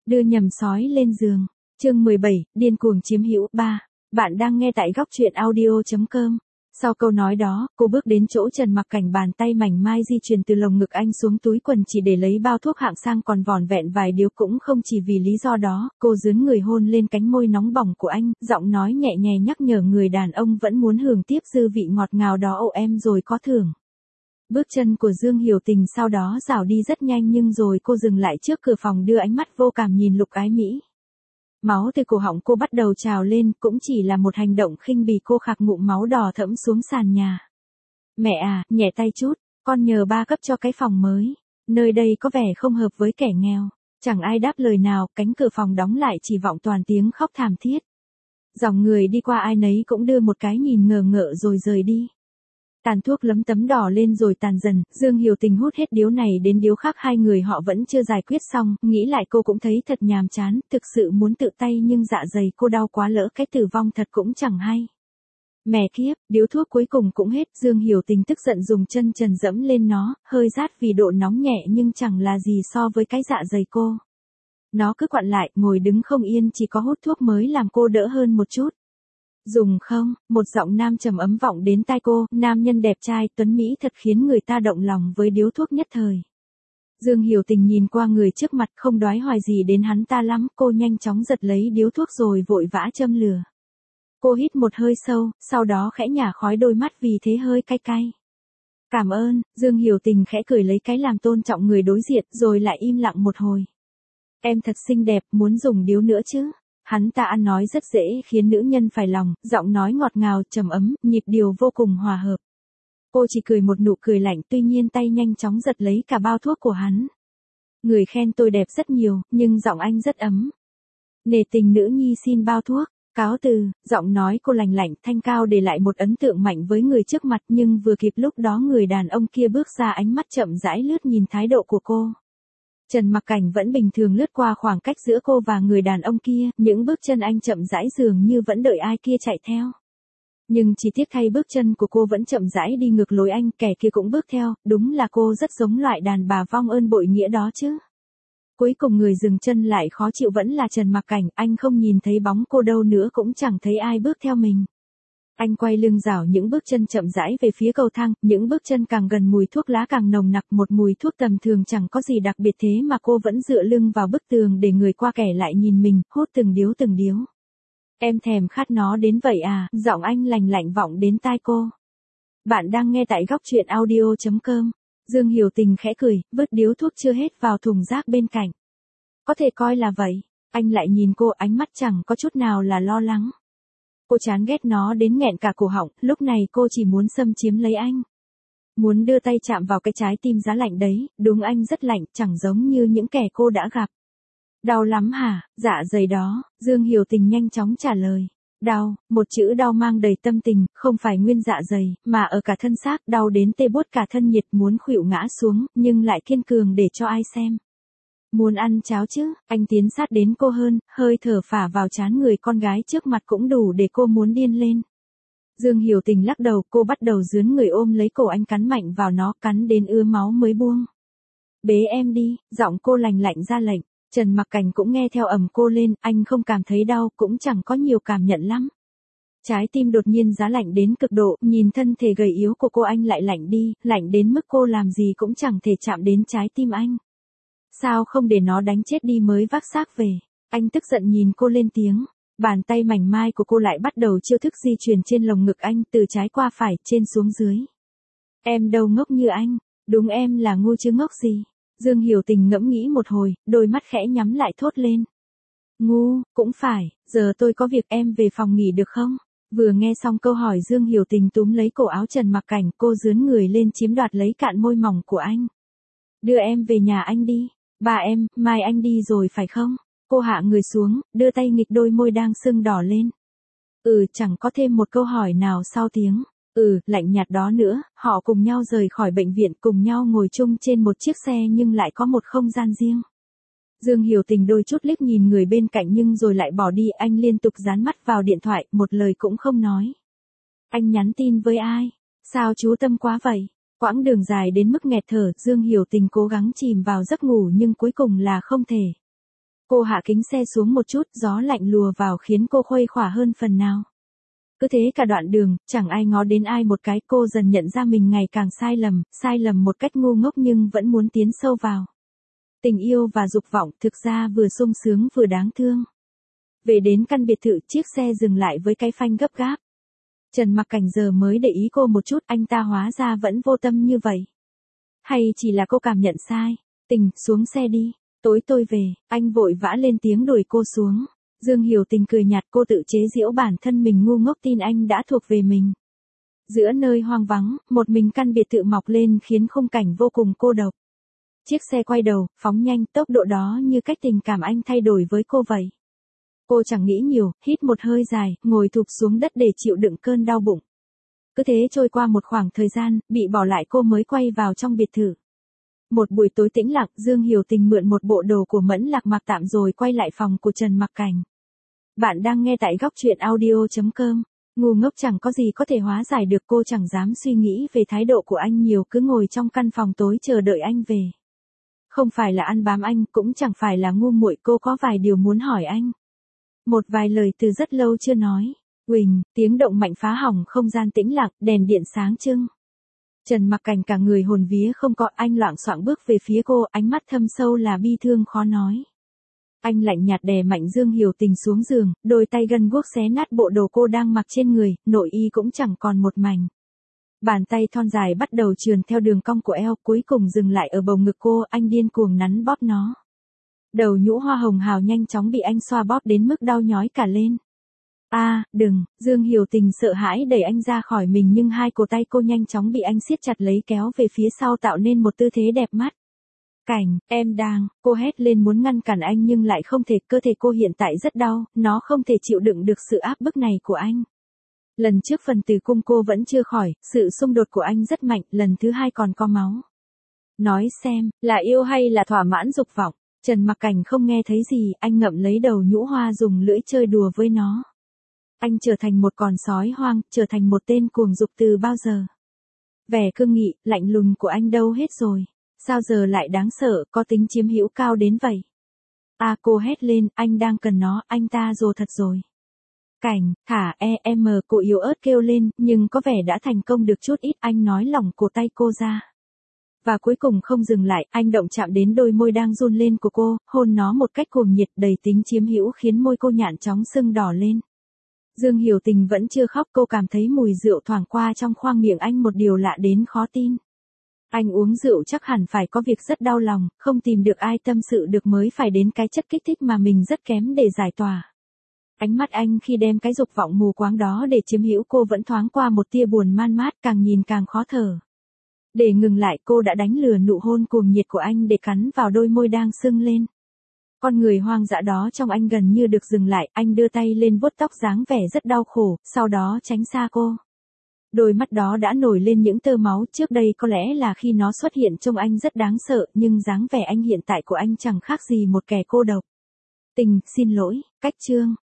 Đưa nhầm sói lên giường. Chương 17, điên cuồng chiếm hữu 3. Bạn đang nghe tại góc truyện audio.com. Sau câu nói đó, cô bước đến chỗ Trần Mặc Cảnh, bàn tay mảnh mai di chuyển từ lồng ngực anh xuống túi quần chỉ để lấy bao thuốc hạng sang còn vỏn vẹn vài điếu. Cũng không chỉ vì lý do đó, cô dướn người hôn lên cánh môi nóng bỏng của anh, giọng nói nhẹ nhàng nhắc nhở người đàn ông vẫn muốn hưởng tiếp dư vị ngọt ngào đó. Ồ em rồi có thưởng. Bước chân của Dương Hiểu Tình sau đó rảo đi rất nhanh, nhưng rồi cô dừng lại trước cửa phòng, đưa ánh mắt vô cảm nhìn Lục Ái Mỹ. Máu từ cổ họng cô bắt đầu trào lên, cũng chỉ là một hành động khinh bỉ, cô khạc ngụm máu đỏ thẫm xuống sàn nhà. Mẹ à, nhẹ tay chút, con nhờ ba cấp cho cái phòng mới. Nơi đây có vẻ không hợp với kẻ nghèo. Chẳng ai đáp lời nào, cánh cửa phòng đóng lại chỉ vọng toàn tiếng khóc thảm thiết. Dòng người đi qua ai nấy cũng đưa một cái nhìn ngờ ngợ rồi rời đi. Tàn thuốc lấm tấm đỏ lên rồi tàn dần, Dương Hiểu Tình hút hết điếu này đến điếu khác, hai người họ vẫn chưa giải quyết xong, nghĩ lại cô cũng thấy thật nhàm chán, thực sự muốn tự tay nhưng dạ dày cô đau quá, lỡ cái tử vong thật cũng chẳng hay. Mẹ kiếp, điếu thuốc cuối cùng cũng hết, Dương Hiểu Tình tức giận dùng chân trần dẫm lên nó, hơi rát vì độ nóng nhẹ nhưng chẳng là gì so với cái dạ dày cô. Nó cứ quặn lại, ngồi đứng không yên, chỉ có hút thuốc mới làm cô đỡ hơn một chút. Dùng không, một giọng nam trầm ấm vọng đến tai cô, nam nhân đẹp trai, tuấn mỹ thật khiến người ta động lòng với điếu thuốc nhất thời. Dương Hiểu Tình nhìn qua người trước mặt, không đoái hoài gì đến hắn ta lắm, cô nhanh chóng giật lấy điếu thuốc rồi vội vã châm lửa. Cô hít một hơi sâu, sau đó khẽ nhả khói, đôi mắt vì thế hơi cay cay. Cảm ơn, Dương Hiểu Tình khẽ cười lấy cái làm tôn trọng người đối diện, rồi lại im lặng một hồi. Em thật xinh đẹp, muốn dùng điếu nữa chứ? Hắn ta ăn nói rất dễ khiến nữ nhân phải lòng, giọng nói ngọt ngào, trầm ấm, nhịp điệu vô cùng hòa hợp. Cô chỉ cười một nụ cười lạnh, tuy nhiên tay nhanh chóng giật lấy cả bao thuốc của hắn. Người khen tôi đẹp rất nhiều, nhưng giọng anh rất ấm. Nể tình nữ nhi xin bao thuốc. Cáo từ, giọng nói cô lành lạnh, thanh cao để lại một ấn tượng mạnh với người trước mặt, nhưng vừa kịp lúc đó người đàn ông kia bước ra, ánh mắt chậm rãi lướt nhìn thái độ của cô. Trần Mặc Cảnh vẫn bình thường lướt qua khoảng cách giữa cô và người đàn ông kia, những bước chân anh chậm rãi dường như vẫn đợi ai kia chạy theo. Nhưng chỉ tiếc thay, bước chân của cô vẫn chậm rãi đi ngược lối anh, kẻ kia cũng bước theo, đúng là cô rất giống loại đàn bà vong ơn bội nghĩa đó chứ. Cuối cùng người dừng chân lại khó chịu vẫn là Trần Mặc Cảnh, anh không nhìn thấy bóng cô đâu nữa, cũng chẳng thấy ai bước theo mình. Anh quay lưng rảo những bước chân chậm rãi về phía cầu thang, những bước chân càng gần mùi thuốc lá càng nồng nặc, một mùi thuốc tầm thường chẳng có gì đặc biệt, thế mà cô vẫn dựa lưng vào bức tường để người qua kẻ lại nhìn mình, hút từng điếu từng điếu. Em thèm khát nó đến vậy à, giọng anh lành lạnh vọng đến tai cô. Bạn đang nghe tại góc truyện audio.com. Dương Hiểu Tình khẽ cười, vứt điếu thuốc chưa hết vào thùng rác bên cạnh. Có thể coi là vậy. Anh lại nhìn cô, ánh mắt chẳng có chút nào là lo lắng. Cô chán ghét nó đến nghẹn cả cổ họng, lúc này cô chỉ muốn xâm chiếm lấy anh. Muốn đưa tay chạm vào cái trái tim giá lạnh đấy, đúng anh rất lạnh, chẳng giống như những kẻ cô đã gặp. Đau lắm hả, dạ dày đó, Dương Hiểu Tình nhanh chóng trả lời. Đau, một chữ đau mang đầy tâm tình, không phải nguyên dạ dày, mà ở cả thân xác, đau đến tê buốt cả thân nhiệt, muốn khuỵu ngã xuống, nhưng lại kiên cường để cho ai xem. Muốn ăn cháo chứ, anh tiến sát đến cô hơn, hơi thở phả vào trán người con gái trước mặt cũng đủ để cô muốn điên lên. Dương Hiểu Tình lắc đầu, cô bắt đầu dướn người ôm lấy cổ anh, cắn mạnh vào nó, cắn đến ứa máu mới buông. Bế em đi, giọng cô lành lạnh ra lệnh. Trần Mặc Cảnh cũng nghe theo ầm cô lên, anh không cảm thấy đau, cũng chẳng có nhiều cảm nhận lắm. Trái tim đột nhiên giá lạnh đến cực độ, nhìn thân thể gầy yếu của cô anh lại lạnh đi, lạnh đến mức cô làm gì cũng chẳng thể chạm đến trái tim anh. Sao không để nó đánh chết đi mới vác xác về? Anh tức giận nhìn cô lên tiếng. Bàn tay mảnh mai của cô lại bắt đầu chiêu thức di chuyển trên lồng ngực anh, từ trái qua phải, trên xuống dưới. Em đâu ngốc như anh, đúng em là ngu chứ ngốc gì? Dương Hiểu Tình ngẫm nghĩ một hồi, đôi mắt khẽ nhắm lại thốt lên. Ngu, cũng phải, giờ tôi có việc, em về phòng nghỉ được không? Vừa nghe xong câu hỏi, Dương Hiểu Tình túm lấy cổ áo Trần Mặc Cảnh, cô dướn người lên chiếm đoạt lấy cạn môi mỏng của anh. Đưa em về nhà anh đi. Bà em, mai anh đi rồi phải không? Cô hạ người xuống, đưa tay nghịch đôi môi đang sưng đỏ lên. Chẳng có thêm một câu hỏi nào sau tiếng. Lạnh nhạt đó nữa, họ cùng nhau rời khỏi bệnh viện, cùng nhau ngồi chung trên một chiếc xe nhưng lại có một không gian riêng. Dương Hiểu Tình đôi chút liếc nhìn người bên cạnh nhưng rồi lại bỏ đi, anh liên tục dán mắt vào điện thoại, một lời cũng không nói. Anh nhắn tin với ai? Sao chú tâm quá vậy? Quãng đường dài đến mức nghẹt thở, Dương Hiểu Tình cố gắng chìm vào giấc ngủ nhưng cuối cùng là không thể. Cô hạ kính xe xuống một chút, gió lạnh lùa vào khiến cô khuây khỏa hơn phần nào. Cứ thế cả đoạn đường, chẳng ai ngó đến ai một cái, cô dần nhận ra mình ngày càng sai lầm một cách ngu ngốc nhưng vẫn muốn tiến sâu vào. Tình yêu và dục vọng thực ra vừa sung sướng vừa đáng thương. Về đến căn biệt thự, chiếc xe dừng lại với cái phanh gấp gáp. Trần Mặc Cảnh giờ mới để ý cô một chút, anh ta hóa ra vẫn vô tâm như vậy. Hay chỉ là cô cảm nhận sai? Tình, xuống xe đi, tối tôi về. Anh vội vã lên tiếng đuổi cô xuống. Dương Hiểu Tình cười nhạt, cô tự chế giễu bản thân mình ngu ngốc tin anh đã thuộc về mình. Giữa nơi hoang vắng, một mình căn biệt thự mọc lên khiến khung cảnh vô cùng cô độc. Chiếc xe quay đầu, phóng nhanh, tốc độ đó như cách tình cảm anh thay đổi với cô vậy. Cô chẳng nghĩ nhiều, hít một hơi dài, ngồi thụp xuống đất để chịu đựng cơn đau bụng. Cứ thế trôi qua một khoảng thời gian, bị bỏ lại cô mới quay vào trong biệt thự. Một buổi tối tĩnh lặng, Dương Hiểu Tình mượn một bộ đồ của Mẫn Lạc mặc tạm rồi quay lại phòng của Trần Mặc Cảnh. Bạn đang nghe tại góc truyện audio.com. Ngu ngốc chẳng có gì có thể hóa giải được, cô chẳng dám suy nghĩ về thái độ của anh nhiều, cứ ngồi trong căn phòng tối chờ đợi anh về. Không phải là ăn bám anh, cũng chẳng phải là ngu muội, cô có vài điều muốn hỏi anh. Một vài lời từ rất lâu chưa nói. Huỳnh, tiếng động mạnh phá hỏng không gian tĩnh lặng, đèn điện sáng trưng. Trần Mặc Cảnh cả người hồn vía không có, anh loạng choạng bước về phía cô, ánh mắt thâm sâu là bi thương khó nói. Anh lạnh nhạt đè mạnh Dương Hiểu Tình xuống giường, đôi tay gân guốc xé nát bộ đồ cô đang mặc trên người, nội y cũng chẳng còn một mảnh. Bàn tay thon dài bắt đầu trườn theo đường cong của eo, cuối cùng dừng lại ở bầu ngực cô, anh điên cuồng nắn bóp nó. Đầu nhũ hoa hồng hào nhanh chóng bị anh xoa bóp đến mức đau nhói cả lên. Đừng, Dương Hiểu Tình sợ hãi đẩy anh ra khỏi mình nhưng hai cổ tay cô nhanh chóng bị anh siết chặt lấy kéo về phía sau tạo nên một tư thế đẹp mắt. Cảnh, em đang, cô hét lên muốn ngăn cản anh nhưng lại không thể, cơ thể cô hiện tại rất đau, nó không thể chịu đựng được sự áp bức này của anh. Lần trước phần tử cung cô vẫn chưa khỏi, sự xung đột của anh rất mạnh, lần thứ hai còn có máu. Nói xem, là yêu hay là thỏa mãn dục vọng? Trần Mặc Cảnh không nghe thấy gì, anh ngậm lấy đầu nhũ hoa dùng lưỡi chơi đùa với nó. Anh trở thành một con sói hoang, trở thành một tên cuồng dục từ bao giờ? Vẻ cương nghị, lạnh lùng của anh đâu hết rồi? Sao giờ lại đáng sợ, có tính chiếm hữu cao đến vậy? Cô hét lên, anh đang cần nó, anh ta rồi thật rồi. Cảnh, thả em, cô yếu ớt kêu lên, nhưng có vẻ đã thành công được chút ít, anh nói lỏng cổ tay cô ra. Và cuối cùng không dừng lại, anh động chạm đến đôi môi đang run lên của cô, hôn nó một cách cuồng nhiệt đầy tính chiếm hữu khiến môi cô nhạn chóng sưng đỏ lên. Dương Hiểu Tình vẫn chưa khóc, cô cảm thấy mùi rượu thoảng qua trong khoang miệng anh một điều lạ đến khó tin. Anh uống rượu chắc hẳn phải có việc rất đau lòng, không tìm được ai tâm sự được mới phải đến cái chất kích thích mà mình rất kém để giải tỏa. Ánh mắt anh khi đem cái dục vọng mù quáng đó để chiếm hữu cô vẫn thoáng qua một tia buồn man mát, càng nhìn càng khó thở. Để ngừng lại cô đã đánh lừa nụ hôn cuồng nhiệt của anh để cắn vào đôi môi đang sưng lên. Con người hoang dã đó trong anh gần như được dừng lại, anh đưa tay lên vuốt tóc dáng vẻ rất đau khổ, sau đó tránh xa cô. Đôi mắt đó đã nổi lên những tơ máu, trước đây có lẽ là khi nó xuất hiện trông anh rất đáng sợ, nhưng dáng vẻ anh hiện tại của anh chẳng khác gì một kẻ cô độc. Tình, xin lỗi, cách chương.